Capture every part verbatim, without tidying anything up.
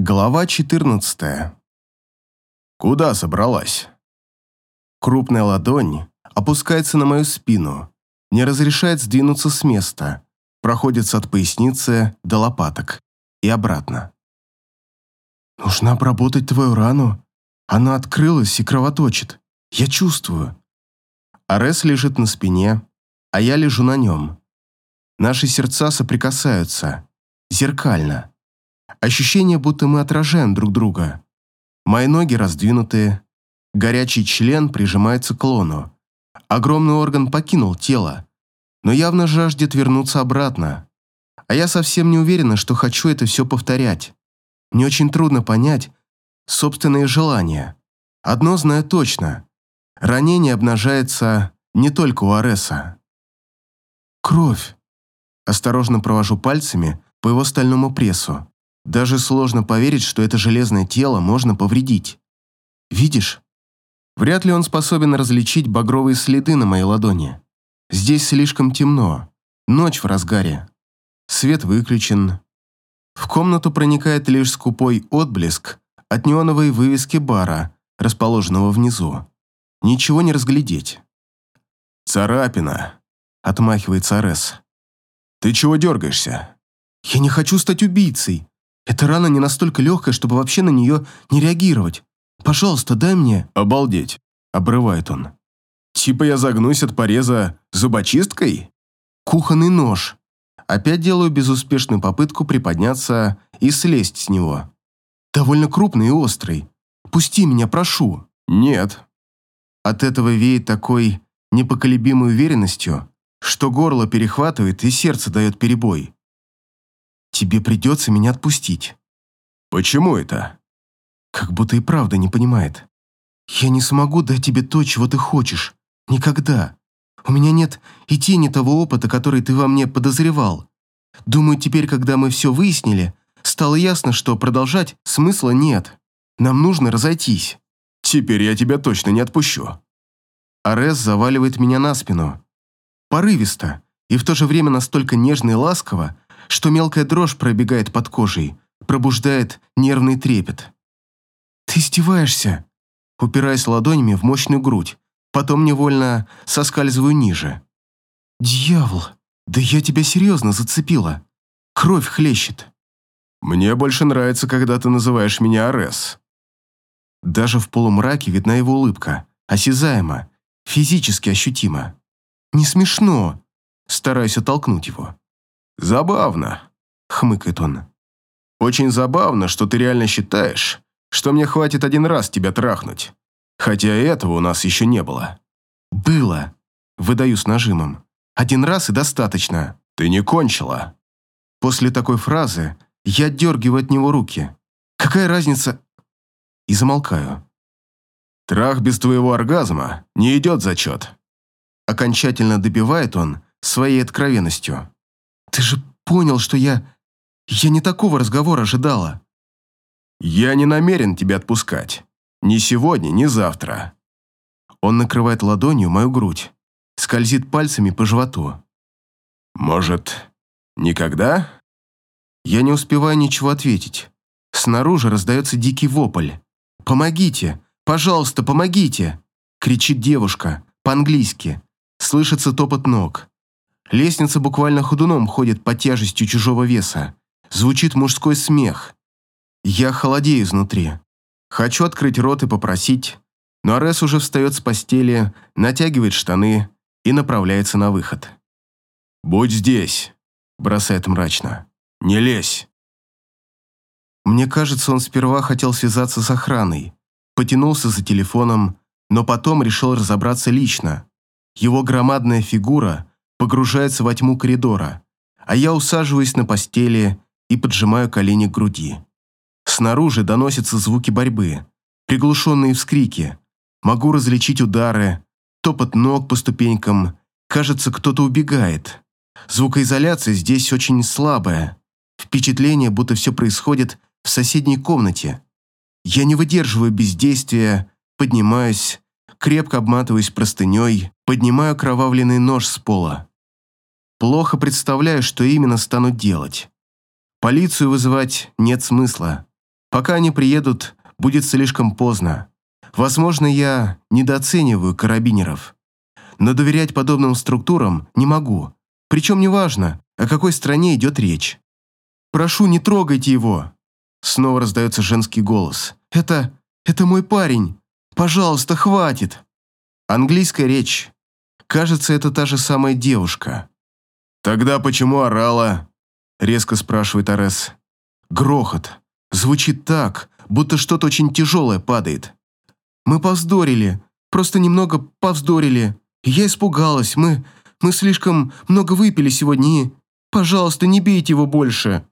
Глава четырнадцатая. Куда собралась? Крупная ладонь опускается на мою спину, не разрешает сдвинуться с места, проходится от поясницы до лопаток и обратно. Нужно обработать твою рану. Она открылась и кровоточит. Я чувствую. Арес лежит на спине, а я лежу на нем. Наши сердца соприкасаются. Зеркально. Ощущение, будто мы отражаем друг друга. Мои ноги раздвинуты, горячий член прижимается к лону. Огромный орган покинул тело, но явно жаждет вернуться обратно. А я совсем не уверена, что хочу это все повторять. Мне очень трудно понять собственные желания. Одно знаю точно. Ранение обнажается не только у Ареса. Кровь. Осторожно провожу пальцами по его стальному прессу. Даже сложно поверить, что это железное тело можно повредить. Видишь? Вряд ли он способен различить багровые следы на моей ладони. Здесь слишком темно. Ночь в разгаре. Свет выключен. В комнату проникает лишь скупой отблеск от неоновой вывески бара, расположенного внизу. Ничего не разглядеть. «Царапина», — отмахивается Арес. «Ты чего дергаешься?» «Я не хочу стать убийцей. Эта рана не настолько легкая, чтобы вообще на нее не реагировать. Пожалуйста, дай мне...» «Обалдеть», — обрывает он. «Типа я загнусь от пореза зубочисткой?» «Кухонный нож». Опять делаю безуспешную попытку приподняться и слезть с него. «Довольно крупный и острый. Пусти меня, прошу». «Нет». От этого веет такой непоколебимой уверенностью, что горло перехватывает и сердце дает перебой. «Тебе придется меня отпустить». «Почему это?» Как будто и правда не понимает. «Я не смогу дать тебе то, чего ты хочешь. Никогда. У меня нет и тени того опыта, который ты во мне подозревал. Думаю, теперь, когда мы все выяснили, стало ясно, что продолжать смысла нет. Нам нужно разойтись». «Теперь я тебя точно не отпущу». Арес заваливает меня на спину. Порывисто и в то же время настолько нежно и ласково, что мелкая дрожь пробегает под кожей, пробуждает нервный трепет. «Ты издеваешься?» Упираясь ладонями в мощную грудь, потом невольно соскальзываю ниже. «Дьявол, да я тебя серьезно зацепила. Кровь хлещет». «Мне больше нравится, когда ты называешь меня Арес». Даже в полумраке видна его улыбка, осязаема, физически ощутима. «Не смешно», стараюсь оттолкнуть его. «Забавно», — хмыкает он. «Очень забавно, что ты реально считаешь, что мне хватит один раз тебя трахнуть, хотя этого у нас еще не было». «Было», — выдаю с нажимом. «Один раз и достаточно». «Ты не кончила». После такой фразы я дергиваю от него руки. «Какая разница?» И замолкаю. «Трах без твоего оргазма не идет в зачет». Окончательно добивает он своей откровенностью. «Ты же понял, что я... Я не такого разговора ожидала». «Я не намерен тебя отпускать. Ни сегодня, ни завтра». Он накрывает ладонью мою грудь, скользит пальцами по животу. «Может, никогда?» Я не успеваю ничего ответить. Снаружи раздается дикий вопль. «Помогите! Пожалуйста, помогите!» Кричит девушка, по-английски. Слышится топот ног. Лестница буквально ходуном ходит под тяжестью чужого веса. Звучит мужской смех. Я холодею изнутри. Хочу открыть рот и попросить, но Арес уже встает с постели, натягивает штаны и направляется на выход. «Будь здесь», – бросает мрачно. «Не лезь». Мне кажется, он сперва хотел связаться с охраной, потянулся за телефоном, но потом решил разобраться лично. Его громадная фигура погружается во тьму коридора, а я усаживаюсь на постели и поджимаю колени к груди. Снаружи доносятся звуки борьбы, приглушенные вскрики. Могу различить удары, топот ног по ступенькам. Кажется, кто-то убегает. Звукоизоляция здесь очень слабая. Впечатление, будто все происходит в соседней комнате. Я не выдерживаю бездействия, поднимаюсь, крепко обматываюсь простыней, поднимаю окровавленный нож с пола. Плохо представляю, что именно стану делать. Полицию вызывать нет смысла. Пока они приедут, будет слишком поздно. Возможно, я недооцениваю карабинеров. Но доверять подобным структурам не могу. Причем неважно, о какой стране идет речь. «Прошу, не трогайте его!» Снова раздается женский голос. «Это... это мой парень! Пожалуйста, хватит!» Английская речь. Кажется, это та же самая девушка. «Тогда почему орала?» Резко спрашивает Арес. Грохот. Звучит так, будто что-то очень тяжелое падает. «Мы повздорили. Просто немного повздорили. Я испугалась. Мы... мы слишком много выпили сегодня и... Пожалуйста, не бейте его больше!»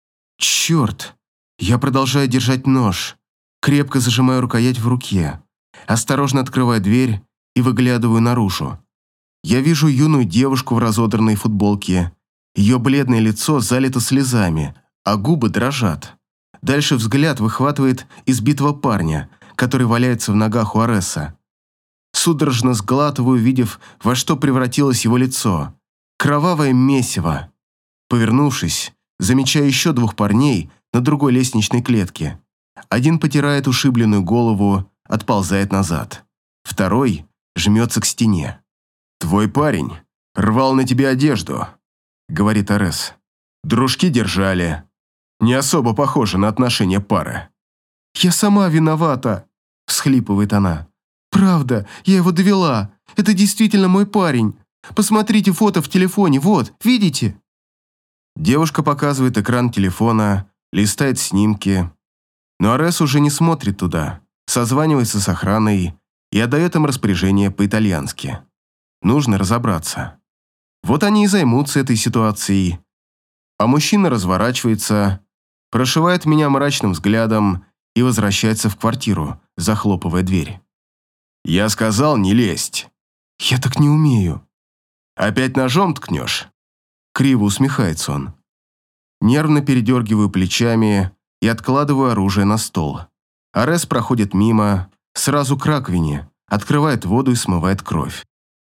Черт! Я продолжаю держать нож. Крепко зажимаю рукоять в руке. Осторожно открываю дверь и выглядываю наружу. Я вижу юную девушку в разодранной футболке. Ее бледное лицо залито слезами, а губы дрожат. Дальше взгляд выхватывает избитого парня, который валяется в ногах у Ареса. Судорожно сглатываю, увидев, во что превратилось его лицо. Кровавое месиво. Повернувшись, замечаю еще двух парней на другой лестничной клетке. Один потирает ушибленную голову, отползает назад. Второй жмется к стене. «Твой парень рвал на тебе одежду», — говорит Арес. «Дружки держали. Не особо похоже на отношения пары». «Я сама виновата», — всхлипывает она. «Правда, я его довела. Это действительно мой парень. Посмотрите фото в телефоне, вот, видите?» Девушка показывает экран телефона, листает снимки. Но Арес уже не смотрит туда, созванивается с охраной и отдает им распоряжение по-итальянски. Нужно разобраться. Вот они и займутся этой ситуацией. А мужчина разворачивается, прошивает меня мрачным взглядом и возвращается в квартиру, захлопывая дверь. «Я сказал, не лезть». «Я так не умею». «Опять ножом ткнешь?» Криво усмехается он. Нервно передергиваю плечами и откладываю оружие на стол. Арес проходит мимо, сразу к раковине, открывает воду и смывает кровь.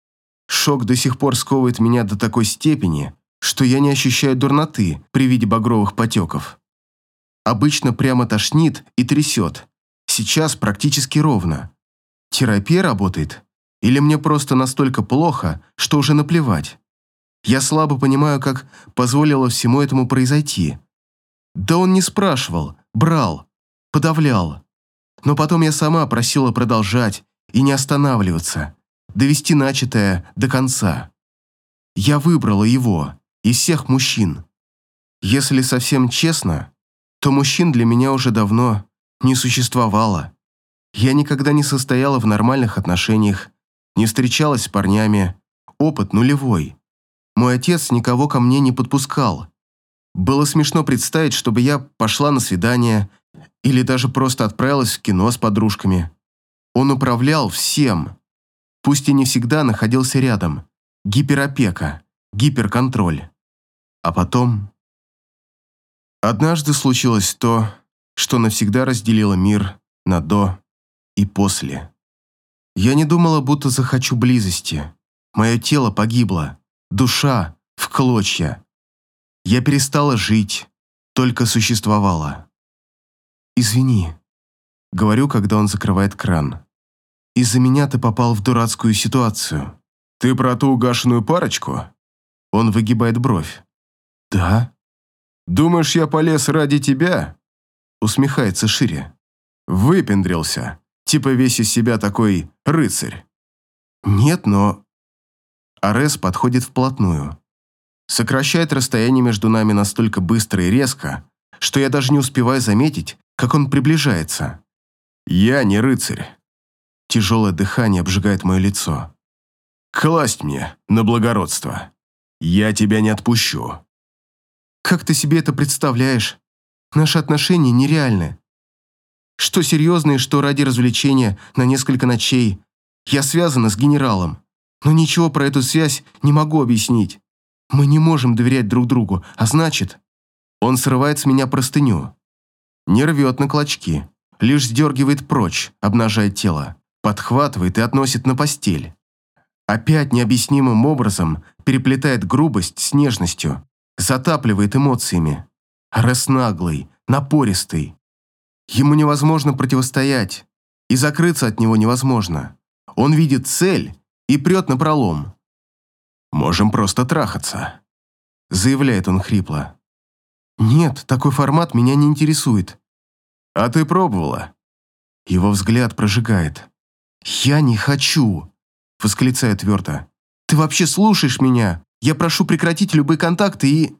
Шок до сих пор сковывает меня до такой степени, что я не ощущаю дурноты при виде багровых потеков. Обычно прямо тошнит и трясет. Сейчас практически ровно. Терапия работает? Или мне просто настолько плохо, что уже наплевать? Я слабо понимаю, как позволила всему этому произойти. Да он не спрашивал, брал, подавлял. Но потом я сама просила продолжать и не останавливаться, довести начатое до конца. Я выбрала его из всех мужчин. Если совсем честно, то мужчин для меня уже давно не существовало. Я никогда не состояла в нормальных отношениях, не встречалась с парнями, опыт нулевой. Мой отец никого ко мне не подпускал. Было смешно представить, чтобы я пошла на свидание или даже просто отправилась в кино с подружками. Он управлял всем. Пусть и не всегда находился рядом. Гиперопека, гиперконтроль. А потом... Однажды случилось то, что навсегда разделило мир на «до» и «после». Я не думала, будто захочу близости. Мое тело погибло. Душа в клочья. Я перестала жить, только существовала. «Извини», — говорю, когда он закрывает кран. «Из-за меня ты попал в дурацкую ситуацию». «Ты про ту угашенную парочку?» Он выгибает бровь. «Да». «Думаешь, я полез ради тебя?» Усмехается шире. «Выпендрился, типа весь из себя такой рыцарь». «Нет, но...» Арес подходит вплотную. Сокращает расстояние между нами настолько быстро и резко, что я даже не успеваю заметить, как он приближается. «Я не рыцарь». Тяжелое дыхание обжигает мое лицо. «Класть мне на благородство. Я тебя не отпущу». «Как ты себе это представляешь? Наши отношения нереальны. Что серьезно и что ради развлечения на несколько ночей. Я связана с генералом. Но ничего про эту связь не могу объяснить. Мы не можем доверять друг другу, а значит...» Он срывает с меня простыню. Не рвет на клочки, лишь сдергивает прочь, обнажая тело, подхватывает и относит на постель. Опять необъяснимым образом переплетает грубость с нежностью, затапливает эмоциями. Арес наглый, напористый. Ему невозможно противостоять, и закрыться от него невозможно. Он видит цель и прет напролом. «Можем просто трахаться», — заявляет он хрипло. «Нет, такой формат меня не интересует». «А ты пробовала?» Его взгляд прожигает. «Я не хочу», — восклицаю твердо. «Ты вообще слушаешь меня? Я прошу прекратить любые контакты и...»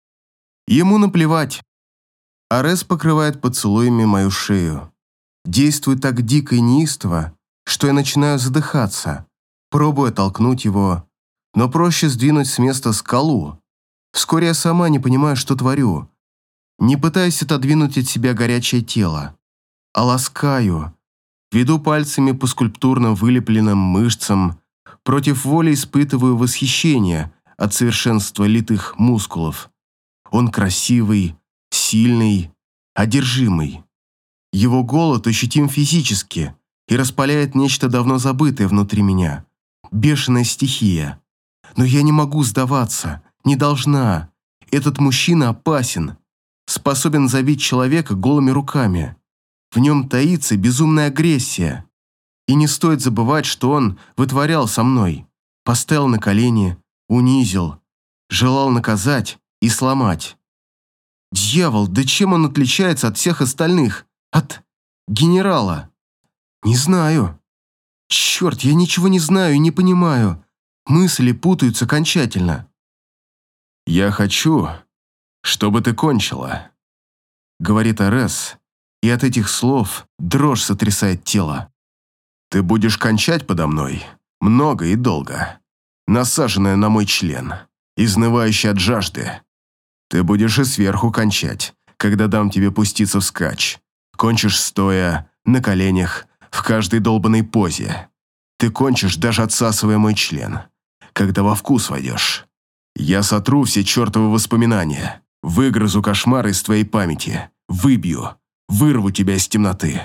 Ему наплевать. Арес покрывает поцелуями мою шею. Действует так дико и неистово, что я начинаю задыхаться, пробуя толкнуть его, но проще сдвинуть с места скалу. Вскоре я сама не понимаю, что творю. Не пытаюсь отодвинуть от себя горячее тело, а ласкаю, веду пальцами по скульптурно вылепленным мышцам, против воли испытываю восхищение от совершенства литых мускулов. Он красивый, сильный, одержимый. Его голод ощутим физически и распаляет нечто давно забытое внутри меня. Бешеная стихия. Но я не могу сдаваться, не должна. Этот мужчина опасен, способен забить человека голыми руками. В нем таится безумная агрессия. И не стоит забывать, что он вытворял со мной. Поставил на колени, унизил, желал наказать и сломать. Дьявол, да чем он отличается от всех остальных? От генерала? Не знаю. Черт, я ничего не знаю и не понимаю. Мысли путаются окончательно. «Я хочу, чтобы ты кончила», — говорит Арес, и от этих слов дрожь сотрясает тело. «Ты будешь кончать подо мной много и долго, насаженная на мой член, изнывающая от жажды. Ты будешь и сверху кончать, когда дам тебе пуститься вскачь. Кончишь стоя, на коленях, в каждой долбанной позе. Ты кончишь, даже отсасывая мой член, когда во вкус войдешь. Я сотру все чертовы воспоминания, выгрызу кошмары из твоей памяти, выбью, вырву тебя из темноты».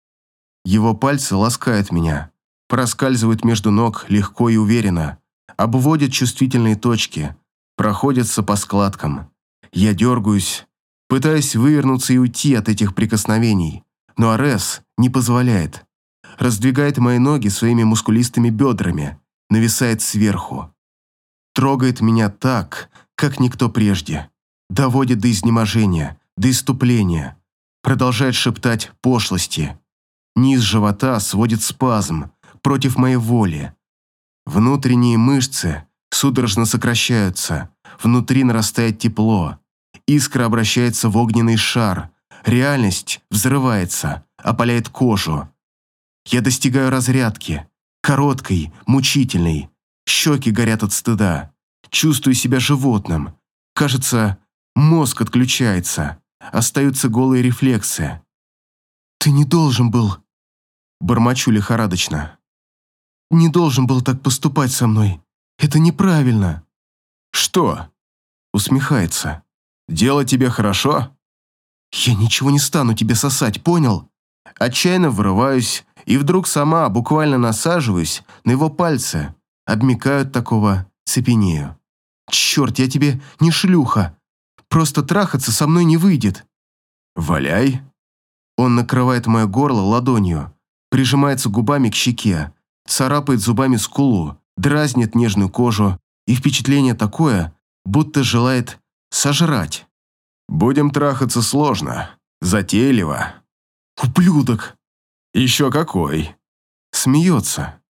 Его пальцы ласкают меня, проскальзывают между ног легко и уверенно, обводят чувствительные точки, проходятся по складкам. Я дергаюсь, пытаясь вывернуться и уйти от этих прикосновений, но Арес не позволяет. Раздвигает мои ноги своими мускулистыми бедрами, нависает сверху. Трогает меня так, как никто прежде. Доводит до изнеможения, до исступления. Продолжает шептать пошлости. Низ живота сводит спазм против моей воли. Внутренние мышцы судорожно сокращаются, внутри нарастает тепло. Искра обращается в огненный шар. Реальность взрывается, опаляет кожу. Я достигаю разрядки, короткой, мучительной. Щеки горят от стыда. Чувствую себя животным. Кажется, мозг отключается. Остаются голые рефлексы. «Ты не должен был...» Бормочу лихорадочно. «Не должен был так поступать со мной. Это неправильно». «Что?» Усмехается. «Дело тебе хорошо?» «Я ничего не стану тебе сосать, понял?» Отчаянно вырываюсь и вдруг сама буквально насаживаюсь на его пальцы. Обмякаю от такого, цепенею. «Черт, я тебе не шлюха. Просто трахаться со мной не выйдет». «Валяй». Он накрывает мое горло ладонью, прижимается губами к щеке, царапает зубами скулу, дразнит нежную кожу, и впечатление такое, будто желает сожрать. «Будем трахаться сложно, затейливо». «Ублюдок!» «Еще какой!» Смеется.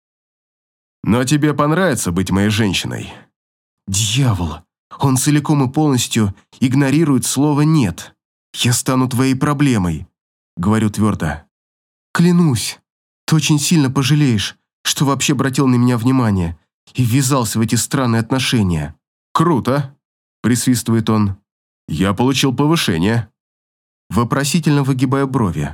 «Но тебе понравится быть моей женщиной?» «Дьявол! Он целиком и полностью игнорирует слово «нет». «Я стану твоей проблемой», — говорю твердо. «Клянусь, ты очень сильно пожалеешь, что вообще обратил на меня внимание и ввязался в эти странные отношения». «Круто», — присвистывает он. «Я получил повышение». Вопросительно выгибаю брови.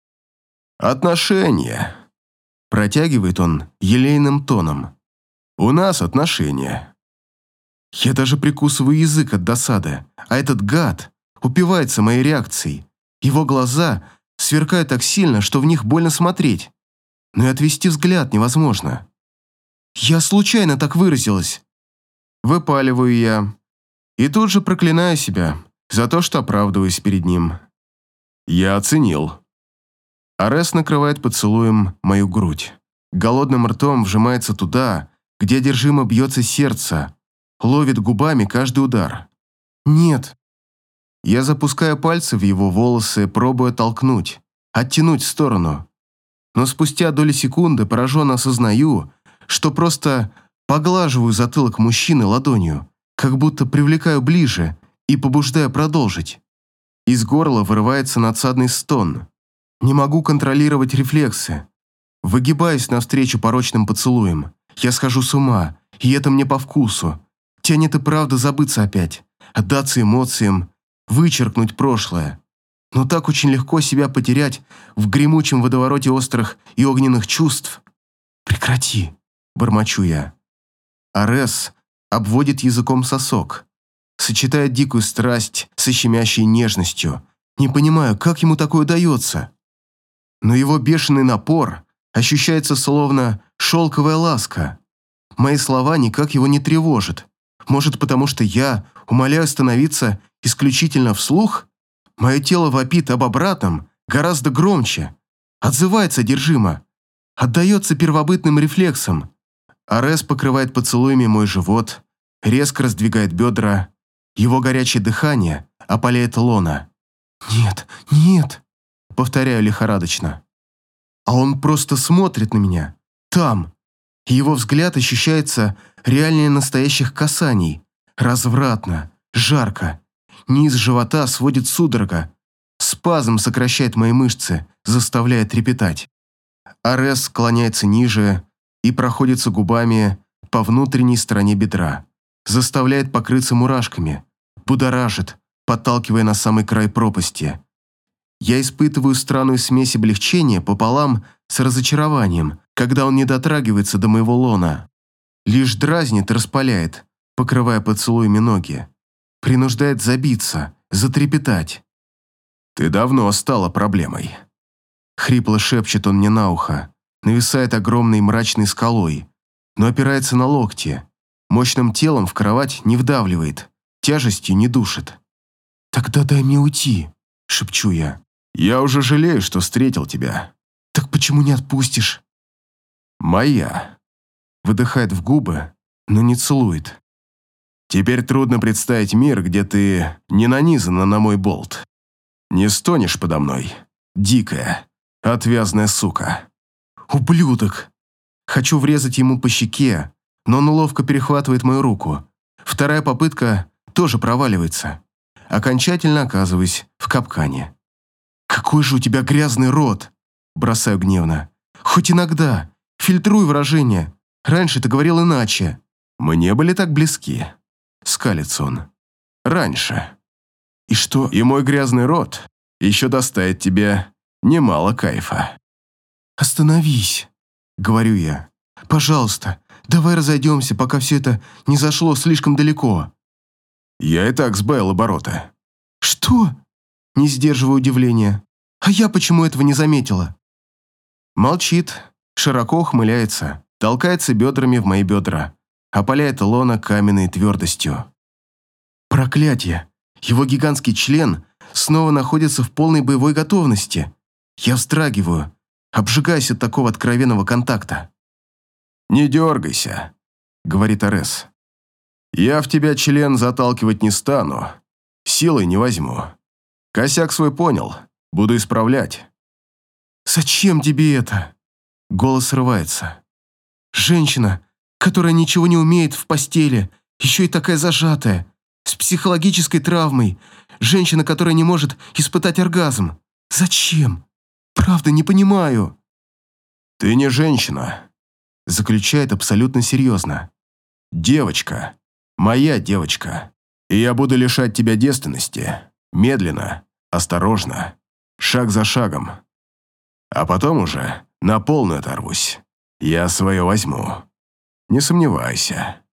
«Отношения», — протягивает он елейным тоном. «У нас отношения». Я даже прикусываю язык от досады, а этот гад упивается моей реакцией. Его глаза сверкают так сильно, что в них больно смотреть. Но и отвести взгляд невозможно. Я случайно так выразилась. Выпаливаю я. И тут же проклинаю себя за то, что оправдываюсь перед ним. «Я оценил», Арес накрывает поцелуем мою грудь. Голодным ртом вжимается туда, где одержимо бьется сердце, ловит губами каждый удар. «Нет». Я запускаю пальцы в его волосы, пробуя толкнуть, оттянуть в сторону. Но спустя доли секунды пораженно осознаю, что просто поглаживаю затылок мужчины ладонью, как будто привлекаю ближе и побуждаю продолжить. Из горла вырывается надсадный стон. Не могу контролировать рефлексы. Выгибаюсь навстречу порочным поцелуям. Я схожу с ума, и это мне по вкусу. Тянет и правда забыться опять, отдаться эмоциям, вычеркнуть прошлое. Но так очень легко себя потерять в гремучем водовороте острых и огненных чувств. «Прекрати», — бормочу я. Арес обводит языком сосок, сочетает дикую страсть со щемящей нежностью. Не понимаю, как ему такое удается. Но его бешеный напор ощущается словно шелковая ласка. Мои слова никак его не тревожат. Может, потому что я умоляю становиться исключительно вслух? Мое тело вопит об обратном гораздо громче, отзывается одержимо, отдается первобытным рефлексам. Арес покрывает поцелуями мой живот, резко раздвигает бедра, его горячее дыхание опаляет лона. «Нет, нет», — повторяю лихорадочно. А он просто смотрит на меня, там, и его взгляд ощущается реальнее настоящих касаний, развратно, жарко. Низ живота сводит судорога. Спазм сокращает мои мышцы, заставляя трепетать. Арес склоняется ниже и проходится губами по внутренней стороне бедра. Заставляет покрыться мурашками, будоражит, подталкивая на самый край пропасти. Я испытываю странную смесь облегчения пополам с разочарованием, когда он не дотрагивается до моего лона. Лишь дразнит и распаляет, покрывая поцелуями ноги. Принуждает забиться, затрепетать. «Ты давно стала проблемой». Хрипло шепчет он мне на ухо, нависает огромной мрачной скалой, но опирается на локти, мощным телом в кровать не вдавливает, тяжестью не душит. «Тогда дай мне уйти», — шепчу я. «Я уже жалею, что встретил тебя». «Так почему не отпустишь?» «Моя». Выдыхает в губы, но не целует. «Теперь трудно представить мир, где ты не нанизана на мой болт. Не стонешь подо мной, дикая, отвязная сука». «Ублюдок!» Хочу врезать ему по щеке, но он ловко перехватывает мою руку. Вторая попытка тоже проваливается. Окончательно оказываюсь в капкане. «Какой же у тебя грязный рот!» Бросаю гневно. «Хоть иногда. Фильтруй выражения. Раньше ты говорил иначе». «Мне были так близки», — скалится он. «Раньше. И что?» «И мой грязный рот еще доставит тебе немало кайфа». «Остановись», — говорю я. «Пожалуйста, давай разойдемся, пока все это не зашло слишком далеко». Я и так сбавил обороты. «Что?» — не сдерживаю удивления. «А я почему этого не заметила?» Молчит, широко ухмыляется, толкается бедрами в мои бедра, опаляет лона каменной твердостью. Проклятие! Его гигантский член снова находится в полной боевой готовности. Я вздрагиваю, обжигаюсь от такого откровенного контакта. «Не дергайся», — говорит Арес. «Я в тебя член заталкивать не стану, силой не возьму. Косяк свой понял, буду исправлять». «Зачем тебе это?» Голос срывается. «Женщина, которая ничего не умеет в постели, еще и такая зажатая, с психологической травмой, женщина, которая не может испытать оргазм. Зачем? Правда, не понимаю». «Ты не женщина», — заключает абсолютно серьезно. «Девочка, моя девочка, и я буду лишать тебя девственности, медленно, осторожно, шаг за шагом. А потом уже на полную оторвусь. Я свое возьму. Не сомневайся».